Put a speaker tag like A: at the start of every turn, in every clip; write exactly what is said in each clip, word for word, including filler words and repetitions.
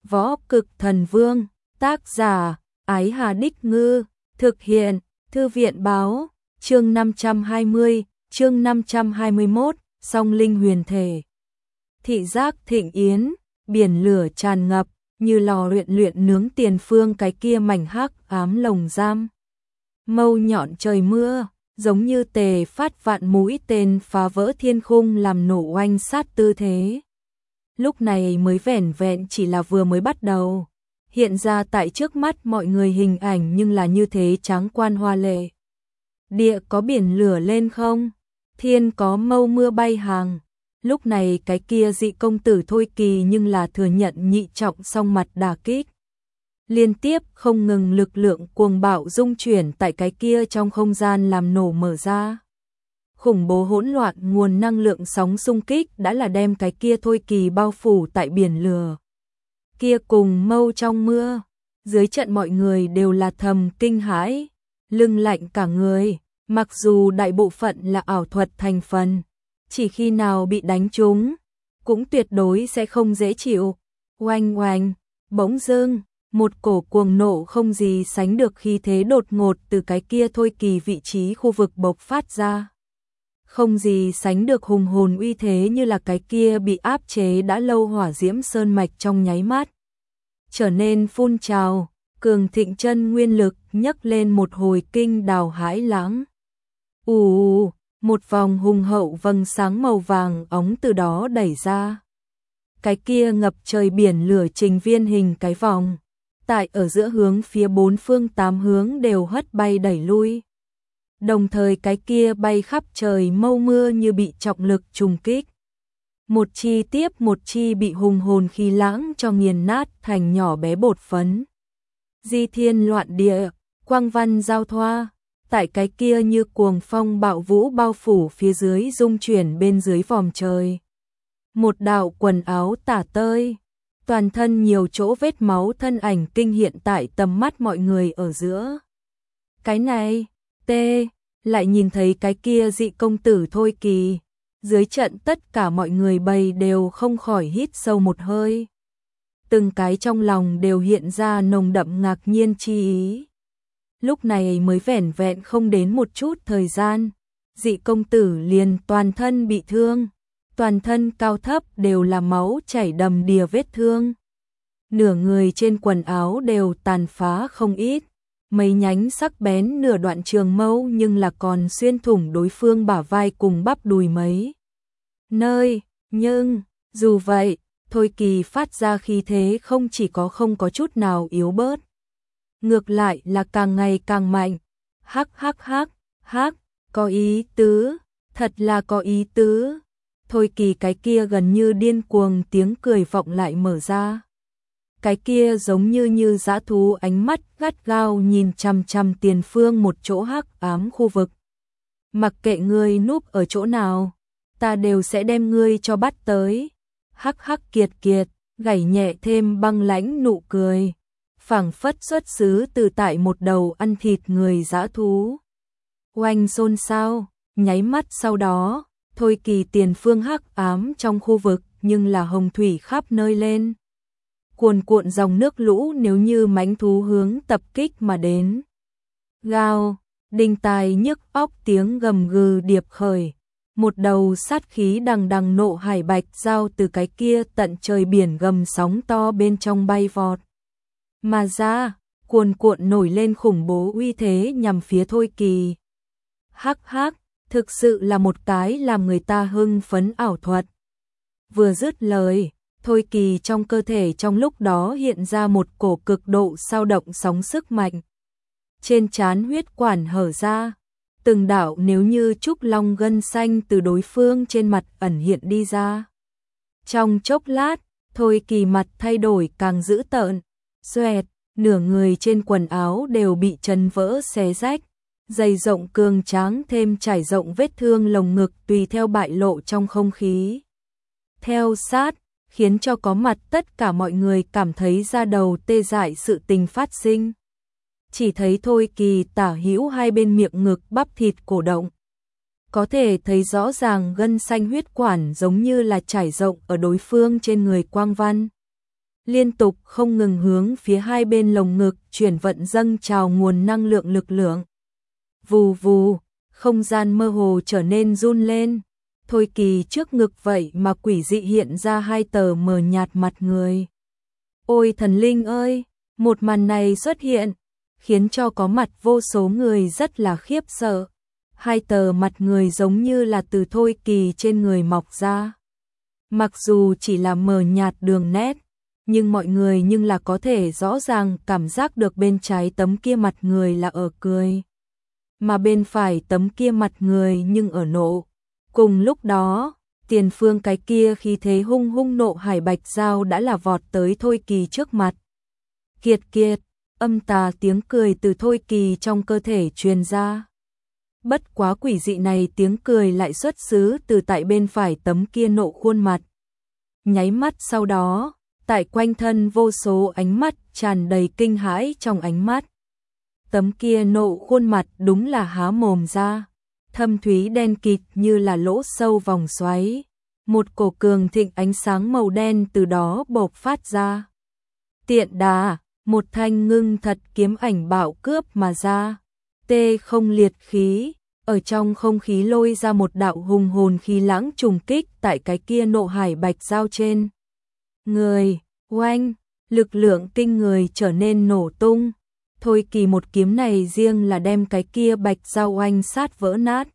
A: Võ Cực Thần Vương, tác giả, Ái Hà Đích Ngư, thực hiện, Thư viện Báo, chương năm trăm hai mươi, chương năm trăm hai mươi mốt, Song Linh Huyền Thể. Thị giác thịnh yến, biển lửa tràn ngập, như lò luyện luyện nướng tiền phương cái kia mảnh hắc ám lồng giam. Mâu nhọn trời mưa, giống như tề phát vạn mũi tên phá vỡ thiên khung làm nổ oanh sát tư thế. Lúc này mới vẻn vẹn chỉ là vừa mới bắt đầu, hiện ra tại trước mắt mọi người hình ảnh nhưng là như thế tráng quan hoa lệ. Địa có biển lửa lên không? Thiên có mâu mưa bay hàng. Lúc này cái kia dị công tử Thôi Kỳ nhưng là thừa nhận nhị trọng song mặt đả kích. Liên tiếp không ngừng lực lượng cuồng bạo dung chuyển tại cái kia trong không gian làm nổ mở ra. Khủng bố hỗn loạn nguồn năng lượng sóng xung kích đã là đem cái kia Thôi Kỳ bao phủ tại biển lửa. Kia cùng mâu trong mưa, dưới trận mọi người đều là thầm kinh hãi, lưng lạnh cả người, mặc dù đại bộ phận là ảo thuật thành phần, chỉ khi nào bị đánh trúng, cũng tuyệt đối sẽ không dễ chịu. Oanh oanh, bỗng dưng, một cổ cuồng nộ không gì sánh được khí thế đột ngột từ cái kia Thôi Kỳ vị trí khu vực bộc phát ra. Không gì sánh được hùng hồn uy thế như là cái kia bị áp chế đã lâu hỏa diễm sơn mạch trong nháy mắt. Trở nên phun trào, cường thịnh chân nguyên lực nhấc lên một hồi kinh đào hãi lãng. Ù, một vòng hùng hậu vầng sáng màu vàng óng từ đó đẩy ra. Cái kia ngập trời biển lửa trình viên hình cái vòng, tại ở giữa hướng phía bốn phương tám hướng đều hất bay đẩy lui. Đồng thời cái kia bay khắp trời mâu mưa như bị trọng lực trùng kích. Một chi tiếp một chi bị hùng hồn khí lãng cho nghiền nát thành nhỏ bé bột phấn. Di thiên loạn địa, quang văn giao thoa, tại cái kia như cuồng phong bạo vũ bao phủ phía dưới dung chuyển bên dưới vòm trời. Một đạo quần áo tả tơi, toàn thân nhiều chỗ vết máu thân ảnh kinh hiện tại tầm mắt mọi người ở giữa. Cái này, tê, lại nhìn thấy cái kia dị công tử Thôi Kỳ, dưới trận tất cả mọi người bầy đều không khỏi hít sâu một hơi. Từng cái trong lòng đều hiện ra nồng đậm ngạc nhiên chi ý. Lúc này mới vẻn vẹn không đến một chút thời gian, dị công tử liền toàn thân bị thương, toàn thân cao thấp đều là máu chảy đầm đìa vết thương. Nửa người trên quần áo đều tàn phá không ít, mấy nhánh sắc bén nửa đoạn trường mâu nhưng là còn xuyên thủng đối phương bả vai cùng bắp đùi mấy nơi, nhưng dù vậy, Thôi Kỳ phát ra khí thế không chỉ có không có chút nào yếu bớt, ngược lại là càng ngày càng mạnh. Hắc hắc hắc, hắc, có ý tứ, thật là có ý tứ. Thôi Kỳ cái kia gần như điên cuồng tiếng cười vọng lại mở ra. Cái kia giống như như dã thú ánh mắt gắt gao nhìn chằm chằm tiền phương một chỗ hắc ám khu vực. Mặc kệ ngươi núp ở chỗ nào, ta đều sẽ đem ngươi cho bắt tới. Hắc hắc kiệt kiệt, gảy nhẹ thêm băng lãnh nụ cười, phảng phất xuất xứ từ tại một đầu ăn thịt người dã thú. Oanh xôn xao, nháy mắt sau đó, Thôi Kỳ tiền phương hắc ám trong khu vực nhưng là hồng thủy khắp nơi lên. Cuồn cuộn dòng nước lũ nếu như mãnh thú hướng tập kích mà đến. Gào, đinh tai nhức óc tiếng gầm gừ điệp khởi. Một đầu sát khí đằng đằng nộ hải bạch dao từ cái kia tận trời biển gầm sóng to bên trong bay vọt. Mà ra, cuồn cuộn nổi lên khủng bố uy thế nhằm phía Thôi Kỳ. Hắc hắc, thực sự là một cái làm người ta hưng phấn ảo thuật. Vừa dứt lời, Thôi Kỳ trong cơ thể trong lúc đó hiện ra một cổ cực độ sao động sóng sức mạnh. Trên trán huyết quản hở ra, từng đạo nếu như trúc long gân xanh từ đối phương trên mặt ẩn hiện đi ra. Trong chốc lát, Thôi Kỳ mặt thay đổi càng dữ tợn, xoẹt, nửa người trên quần áo đều bị chấn vỡ xé rách, dày rộng cường tráng thêm trải rộng vết thương lồng ngực tùy theo bại lộ trong không khí. Theo sát, khiến cho có mặt tất cả mọi người cảm thấy da đầu tê dại sự tình phát sinh. Chỉ thấy Thôi Kỳ tả hữu hai bên miệng ngực bắp thịt cổ động. Có thể thấy rõ ràng gân xanh huyết quản giống như là trải rộng ở đối phương trên người quang văn. liên tục không ngừng hướng phía hai bên lồng ngực chuyển vận dâng trào nguồn năng lượng lực lượng. Vù vù, không gian mơ hồ trở nên run lên. Thôi Kỳ trước ngực vậy mà quỷ dị hiện ra hai tờ mờ nhạt mặt người. Ôi thần linh ơi, một màn này xuất hiện, khiến cho có mặt vô số người rất là khiếp sợ. Hai tờ mặt người giống như là từ Thôi Kỳ trên người mọc ra. Mặc dù chỉ là mờ nhạt đường nét, nhưng mọi người nhưng là có thể rõ ràng cảm giác được bên trái tấm kia mặt người là ở cười, mà bên phải tấm kia mặt người nhưng ở nộ. Cùng lúc đó, tiền phương cái kia khí thế hung hung nộ hải bạch dao đã là vọt tới Thôi Kỳ trước mặt. Kiệt kiệt, âm tà tiếng cười từ Thôi Kỳ trong cơ thể truyền ra. Bất quá quỷ dị này tiếng cười lại xuất xứ từ tại bên phải tấm kia nộ khuôn mặt. Nháy mắt sau đó, tại quanh thân vô số ánh mắt tràn đầy kinh hãi trong ánh mắt. Tấm kia nộ khuôn mặt đúng là há mồm ra, thâm thúy đen kịt như là lỗ sâu vòng xoáy. Một cổ cường thịnh ánh sáng màu đen từ đó bộc phát ra. Tiện đà, một thanh ngưng thật kiếm ảnh bạo cướp mà ra. Tê không liệt khí, ở trong không khí lôi ra một đạo hùng hồn khí lãng trùng kích tại cái kia nộ hải bạch dao trên. Người, oanh, lực lượng kinh người trở nên nổ tung. Thôi Kỳ một kiếm này riêng là đem cái kia bạch dao oanh sát vỡ nát.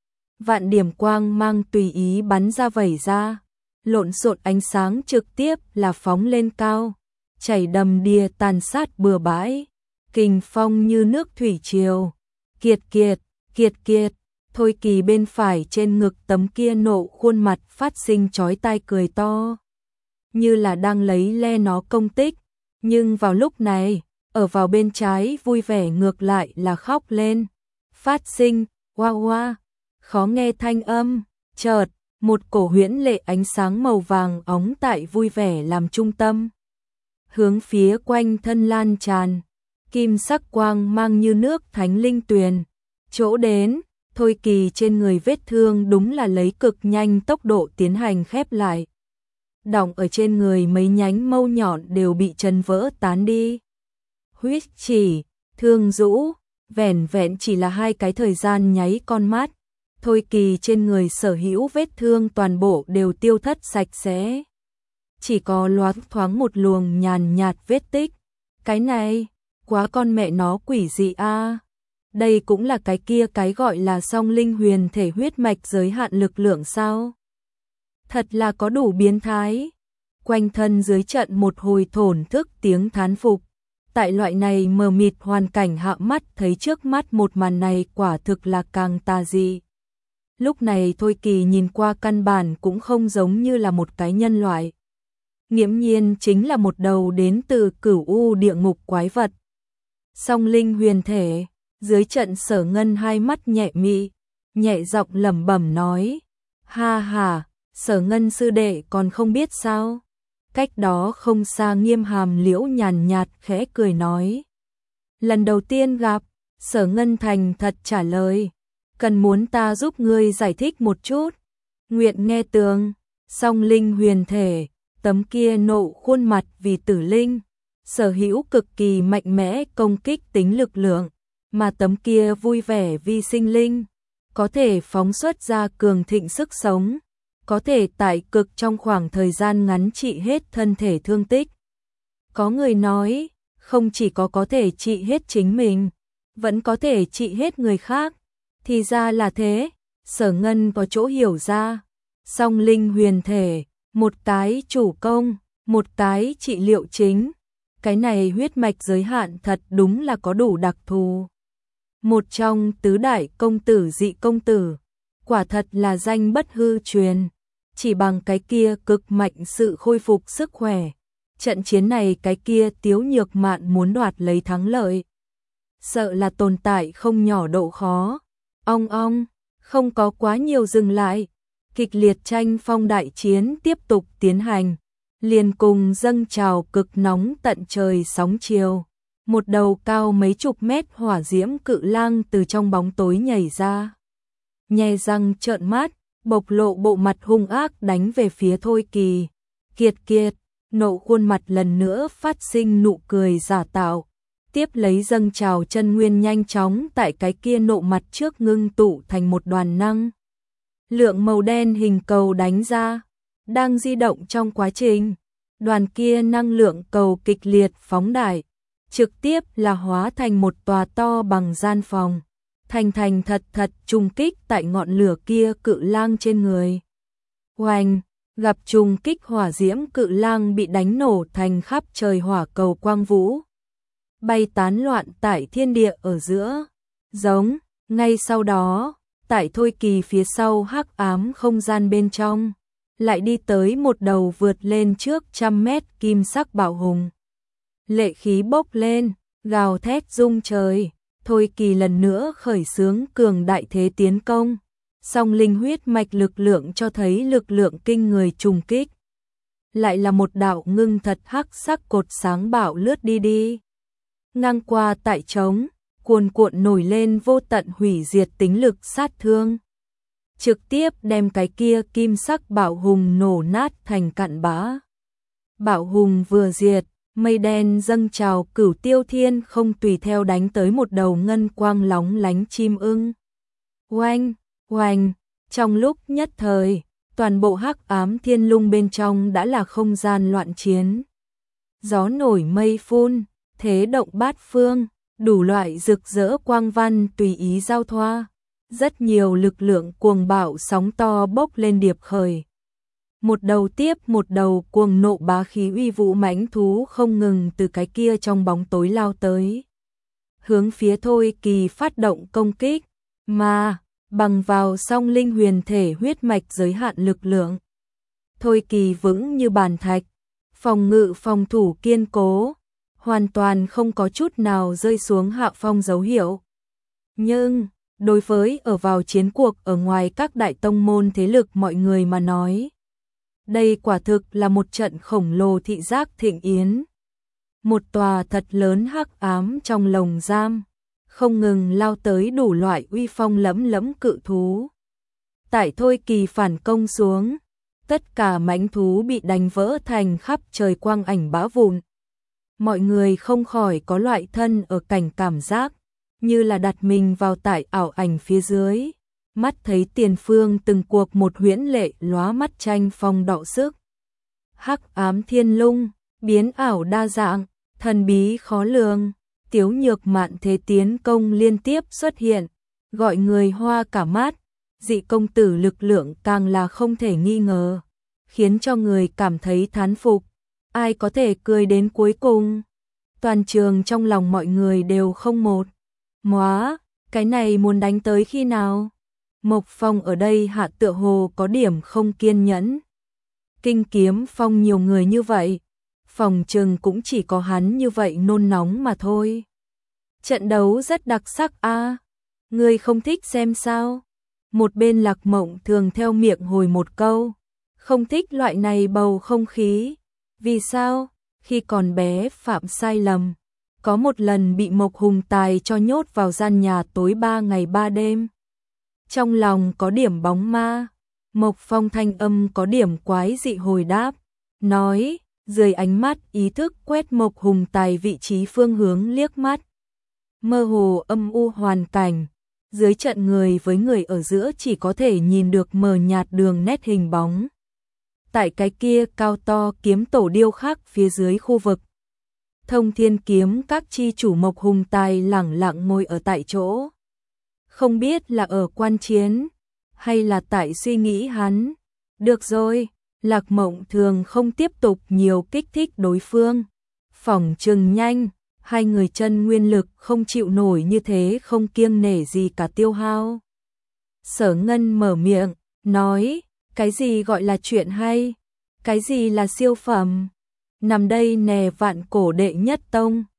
A: Vạn điểm quang mang tùy ý bắn ra vẩy ra, lộn xộn ánh sáng trực tiếp là phóng lên cao, chảy đầm đìa tàn sát bừa bãi, kình phong như nước thủy triều. Kiệt kiệt, kiệt kiệt, Thôi Kỳ bên phải trên ngực tấm kia nộ khuôn mặt phát sinh chói tai cười to, như là đang lấy le nó công tích, nhưng vào lúc này, ở vào bên trái vui vẻ ngược lại là khóc lên, phát sinh, hoa hoa, khó nghe thanh âm, chợt, một cổ huyễn lệ ánh sáng màu vàng óng tại vui vẻ làm trung tâm, hướng phía quanh thân lan tràn, kim sắc quang mang như nước thánh linh tuyền, chỗ đến, Thôi Kỳ trên người vết thương đúng là lấy cực nhanh tốc độ tiến hành khép lại. Đọng ở trên người mấy nhánh mâu nhọn đều bị chấn vỡ tán đi. Huyết chỉ, thương rũ, vẻn vẹn chỉ là hai cái thời gian nháy con mắt. Thôi Kỳ trên người sở hữu vết thương toàn bộ đều tiêu thất sạch sẽ. Chỉ có loáng thoáng một luồng nhàn nhạt vết tích. Cái này, quá con mẹ nó quỷ dị a. Đây cũng là cái kia cái gọi là song linh huyền thể huyết mạch giới hạn lực lượng sao? Thật là có đủ biến thái. Quanh thân dưới trận một hồi thổn thức tiếng thán phục. Tại loại này mờ mịt hoàn cảnh hạ mắt thấy trước mắt một màn này quả thực là càng tà dị. Lúc này Thôi Kỳ nhìn qua căn bản cũng không giống như là một cái nhân loại. Nghiễm nhiên chính là một đầu đến từ cửu u địa ngục quái vật. Song linh huyền thể, dưới trận Sở Ngân hai mắt nhẹ mị, nhẹ giọng lẩm bẩm nói, ha ha, Sở Ngân sư đệ còn không biết sao? Cách đó không xa Nghiêm Hàm Liễu nhàn nhạt khẽ cười nói. Lần đầu tiên gặp, Sở Ngân thành thật trả lời, cần muốn ta giúp ngươi giải thích một chút. Nguyện nghe tường, song linh huyền thể, tấm kia nộ khuôn mặt vì tử linh, sở hữu cực kỳ mạnh mẽ công kích tính lực lượng, mà tấm kia vui vẻ vi sinh linh, có thể phóng xuất ra cường thịnh sức sống, có thể tại cực trong khoảng thời gian ngắn trị hết thân thể thương tích. Có người nói, không chỉ có có thể trị hết chính mình, vẫn có thể trị hết người khác. Thì ra là thế, Sở Ngân có chỗ hiểu ra. Song linh huyền thể, một cái chủ công, một cái trị liệu chính. Cái này huyết mạch giới hạn thật đúng là có đủ đặc thù. Một trong tứ đại công tử dị công tử, quả thật là danh bất hư truyền. Chỉ bằng cái kia cực mạnh sự khôi phục sức khỏe. Trận chiến này cái kia Tiếu Nhược Mạn muốn đoạt lấy thắng lợi. Sợ là tồn tại không nhỏ độ khó. Ong ong, không có quá nhiều dừng lại. Kịch liệt tranh phong đại chiến tiếp tục tiến hành. Liền cùng dâng trào cực nóng tận trời sóng chiều. Một đầu cao mấy chục mét hỏa diễm cự lang từ trong bóng tối nhảy ra. Nhe răng trợn mắt, bộc lộ bộ mặt hung ác đánh về phía Thôi Kỳ. Kiệt kiệt, Nộ khuôn mặt lần nữa phát sinh nụ cười giả tạo, tiếp lấy dâng trào chân nguyên nhanh chóng tại cái kia nộ mặt trước ngưng tụ thành một đoàn năng lượng màu đen hình cầu đánh ra, đang di động trong quá trình. Đoàn kia năng lượng cầu kịch liệt phóng đại, trực tiếp là hóa thành một tòa to bằng gian phòng, thành thành thật thật trùng kích tại ngọn lửa kia cự lang trên người. Oanh, gặp trùng kích hỏa diễm cự lang bị đánh nổ thành khắp trời hỏa cầu quang vũ, bay tán loạn tại thiên địa ở giữa. Giống, ngay sau đó, tại Thôi Kỳ phía sau hắc ám không gian bên trong, lại đi tới một đầu vượt lên trước trăm mét kim sắc bạo hùng. Lệ khí bốc lên, gào thét rung trời, Thôi Kỳ lần nữa khởi xướng cường đại thế tiến công, song linh huyết mạch lực lượng cho thấy lực lượng kinh người trùng kích. Lại là một đạo ngưng thật hắc sắc cột sáng bạo lướt đi đi. Ngang qua tại trống, cuồn cuộn nổi lên vô tận hủy diệt tính lực sát thương. Trực tiếp đem cái kia kim sắc bạo hùng nổ nát thành cặn bã. Bạo hùng vừa diệt, mây đen dâng trào cửu tiêu thiên không tùy theo đánh tới một đầu ngân quang lóng lánh chim ưng. Oanh, oanh, trong lúc nhất thời, toàn bộ hắc ám thiên lung bên trong đã là không gian loạn chiến. Gió nổi mây phun, thế động bát phương, đủ loại rực rỡ quang văn tùy ý giao thoa. Rất nhiều lực lượng cuồng bạo sóng to bốc lên điệp khởi. Một đầu tiếp một đầu cuồng nộ bá khí uy vũ mãnh thú không ngừng từ cái kia trong bóng tối lao tới. Hướng phía Thôi Kỳ phát động công kích, mà bằng vào song linh huyền thể huyết mạch giới hạn lực lượng. Thôi Kỳ vững như bàn thạch, phòng ngự phòng thủ kiên cố, hoàn toàn không có chút nào rơi xuống hạ phong dấu hiệu. Nhưng, đối với ở vào chiến cuộc ở ngoài các đại tông môn thế lực mọi người mà nói, đây quả thực là một trận khổng lồ thị giác thịnh yến. Một tòa thật lớn hắc ám trong lồng giam, không ngừng lao tới đủ loại uy phong lẫm lẫm cự thú. Tại Thôi Kỳ phản công xuống, tất cả mãnh thú bị đánh vỡ thành khắp trời quang ảnh bã vụn. Mọi người không khỏi có loại thân ở cảnh cảm giác, như là đặt mình vào tại ảo ảnh phía dưới, mắt thấy tiền phương từng cuộc một huyễn lệ lóa mắt tranh phong đọ sức. Hắc ám thiên lung, biến ảo đa dạng, thần bí khó lường, Tiếu Nhược Mạn thế tiến công liên tiếp xuất hiện, gọi người hoa cả mắt, dị công tử lực lượng càng là không thể nghi ngờ, khiến cho người cảm thấy thán phục, ai có thể cười đến cuối cùng. Toàn trường trong lòng mọi người đều không một. Móa, cái này muốn đánh tới khi nào? Mộc Phong ở đây hạ tựa hồ có điểm không kiên nhẫn. Kinh Kiếm Phong nhiều người như vậy, phòng trường cũng chỉ có hắn như vậy nôn nóng mà thôi. Trận đấu rất đặc sắc a, à? Ngươi không thích xem sao? Một bên Lạc Mộng thường theo miệng hồi một câu, không thích loại này bầu không khí. Vì sao? Khi còn bé phạm sai lầm, có một lần bị Mộc Hùng Tài cho nhốt vào gian nhà tối ba ngày ba đêm. Trong lòng có điểm bóng ma, Mộc Phong thanh âm có điểm quái dị hồi đáp, nói, dưới ánh mắt ý thức quét Mộc Hùng Tài vị trí phương hướng liếc mắt. Mơ hồ âm u hoàn cảnh, dưới trận người với người ở giữa chỉ có thể nhìn được mờ nhạt đường nét hình bóng. Tại cái kia cao to kiếm tổ điêu khắc phía dưới khu vực, Thông Thiên kiếm các chi chủ Mộc Hùng Tài lẳng lặng ngồi ở tại chỗ. Không biết là ở quan chiến, hay là tại suy nghĩ hắn. Được rồi, Lạc Mộng thường không tiếp tục nhiều kích thích đối phương. Phỏng chừng nhanh, hai người chân nguyên lực không chịu nổi như thế không kiêng nể gì cả tiêu hao. Sở Ngân mở miệng, nói, cái gì gọi là chuyện hay? Cái gì là siêu phẩm? Nằm đây nè vạn cổ đệ nhất tông,